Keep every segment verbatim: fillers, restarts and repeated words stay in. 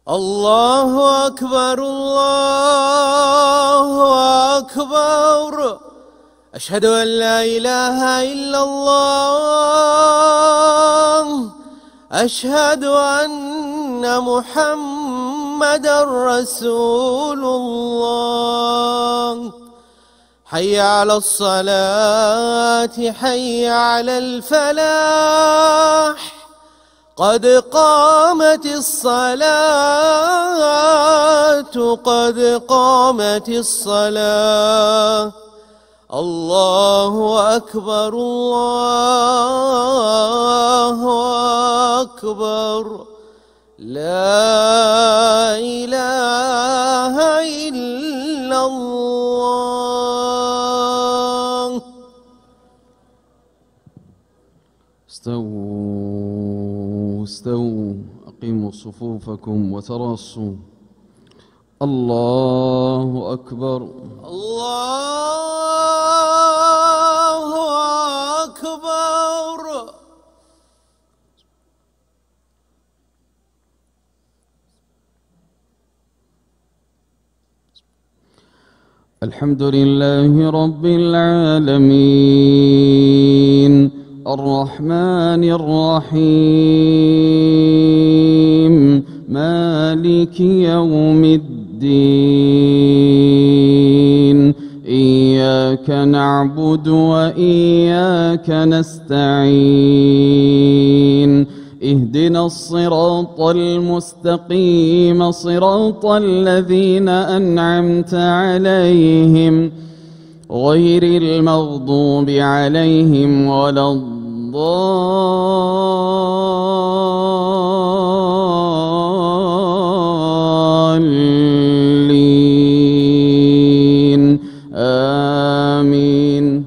الله أكبر الله أكبر. أشهد أن لا إله إلا الله. أشهد أن محمدًا رسول الله. حي على الصلاة حي على الفلاح. قد قامت الصلاة قد قامت الصلاة. الله أكبر الله أكبر. لا إله إلا الله. استووا استووا أقيموا صفوفكم وتراصوا. الله أكبر الله أكبر. الحمد لله رب العالمين الرحمن الرحيم مالك يوم الدين. إياك نعبد وإياك نستعين. اهدنا الصراط المستقيم صراط الذين أنعمت عليهم غير المغضوب عليهم ولا الضالين. آمين.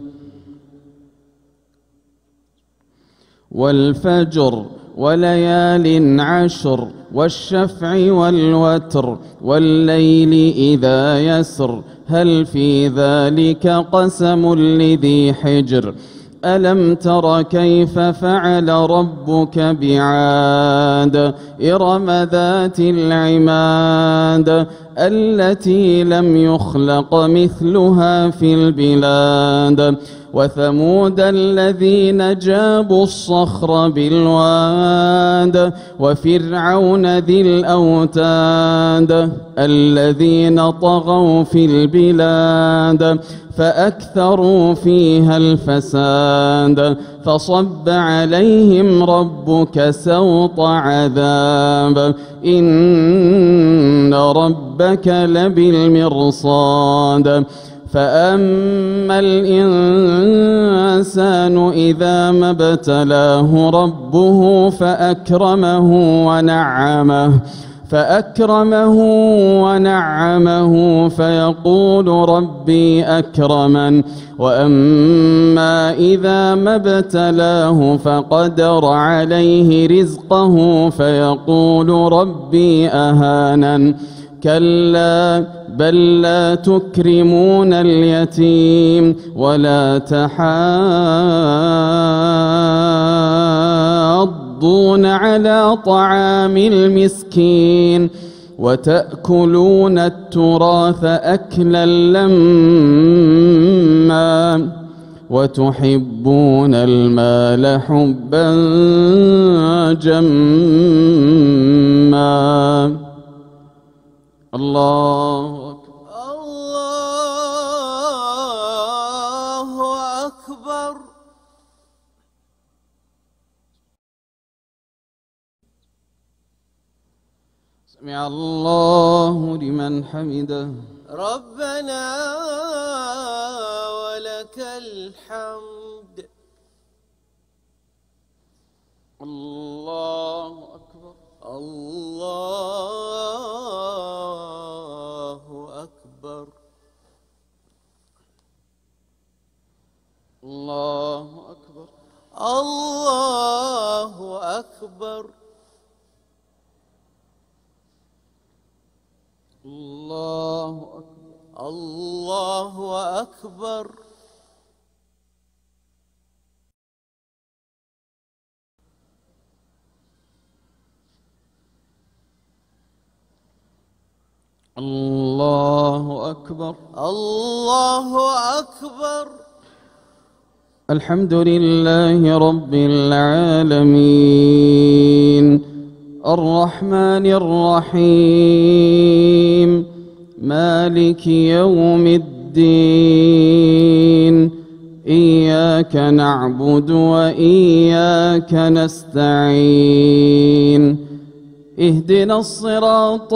والفجر وليال عشر والشفع والوتر والليل إذا يسر هل في ذلك قسم لذي حجر. ألم تر كيف فعل ربك بعاد إرم ذات العماد التي لم يخلق مثلها في البلاد. وثمود الذين جابوا الصخر بالواد وفرعون ذي الأوتاد الذين طغوا في البلاد فأكثروا فيها الفساد. فصب عليهم ربك سوط عذاب إن ربك لبالمرصاد. فأما الإنسان إذا ما ابتلاه ربه فأكرمه ونعمه فأكرمه ونعمه فيقول ربي أكرمن. وأما إذا ما ابتلاه فقدر عليه رزقه فيقول ربي أهانن. كلا بل لا تكرمون اليتيم ولا تحاضون على طعام المسكين وتأكلون التراث أكلا لما وتحبون المال حبا جما. الله أكبر الله أكبر. سمع الله لمن حمده. ربنا ولك الحمد. الله أكبر الله أكبر. الله أكبر الله أكبر. الله أكبر الله أكبر. الله أكبر. الله أكبر. الحمد لله رب العالمين الرحمن الرحيم مالك يوم الدين إياك نعبد وإياك نستعين اهدنا الصراط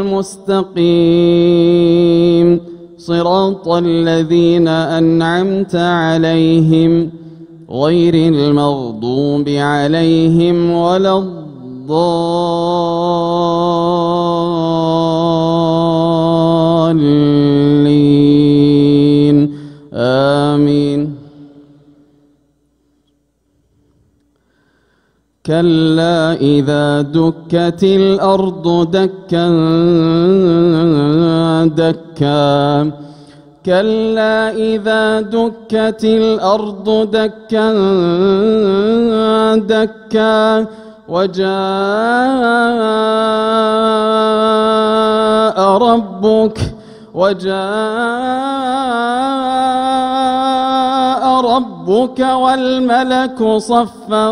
المستقيم صراط الذين أنعمت عليهم غير المغضوب عليهم ولا الضالين آمين. كلا إذا دكت الأرض دكا دكا كلا إذا دكت الأرض دكا دكا وجاء ربك وجاء ربك والملك صفا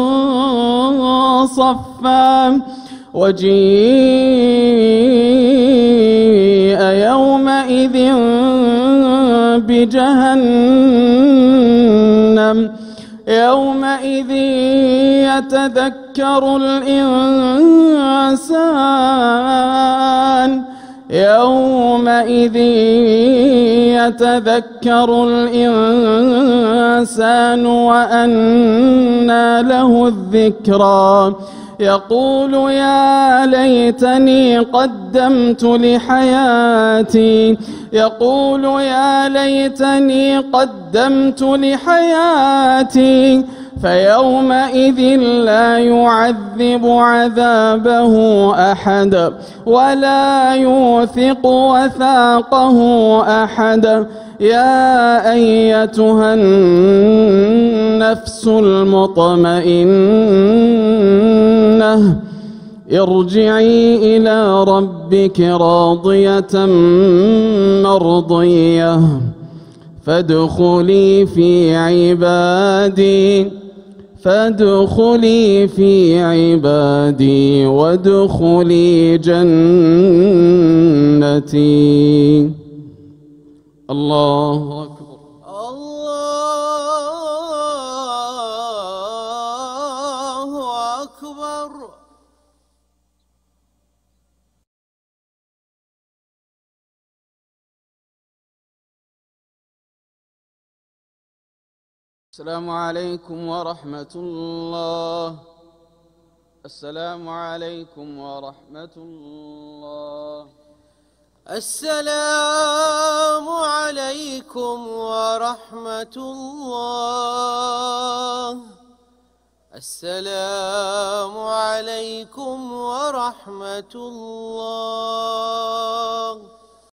صفا وجيء يومئذ بجهنم يومئذ يتذكر الإنسان يومئذ يتذكر الإنسان وأنى له الذكرى يقول يا ليتني قدمت لحياتي يقول يا ليتني قدمت لحياتي فيومئذ لا يعذب عذابه أحد ولا يوثق وثاقه أحد يا أيتها النفس المطمئنة ارجعي إلى ربك راضية مرضية فادخلي في عبادي فادخلي في عبادي وادخلي جنتي. الله أكبر. الله أكبر. السلام عليكم ورحمة الله. السلام عليكم ورحمة الله. السلام عليكم ورحمة الله. السلام عليكم ورحمة الله.